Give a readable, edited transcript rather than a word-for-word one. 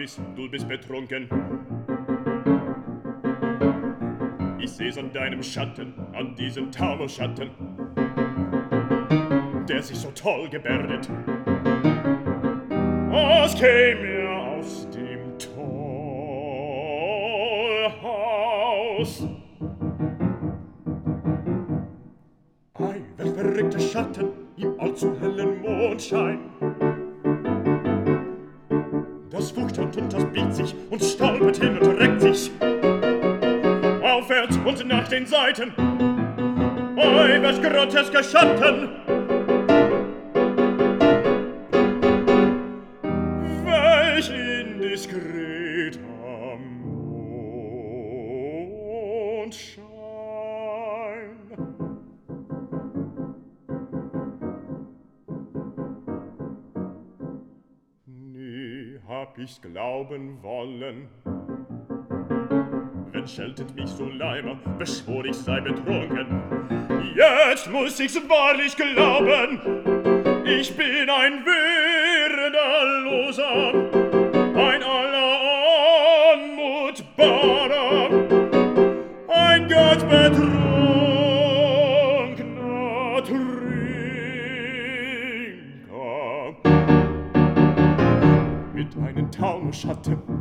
Chalice, du bist betrunken. Ich seh's an deinem Schatten, an diesem Taumelschatten, der sich so toll gebärdet. Es käme mir aus dem Tollhaus. Ei, welch verrückter Schatten im allzu hellen Mondschein. Das fucht und das biegt sich und stolpert hin und reckt sich aufwärts und nach den Seiten. Ei, welch grotesker Schatten! Welch indiskreter Mondschein! Nie hab ich's glauben wollen, wenn scheltet mich so Leimer, beschwor ich sei betrunken. Jetzt muss ich's wahrlich glauben, ich bin ein Würdeloser, ein aller Anmut barer, ein gottbetrunkener Trinker. Mit einem Taumelschatten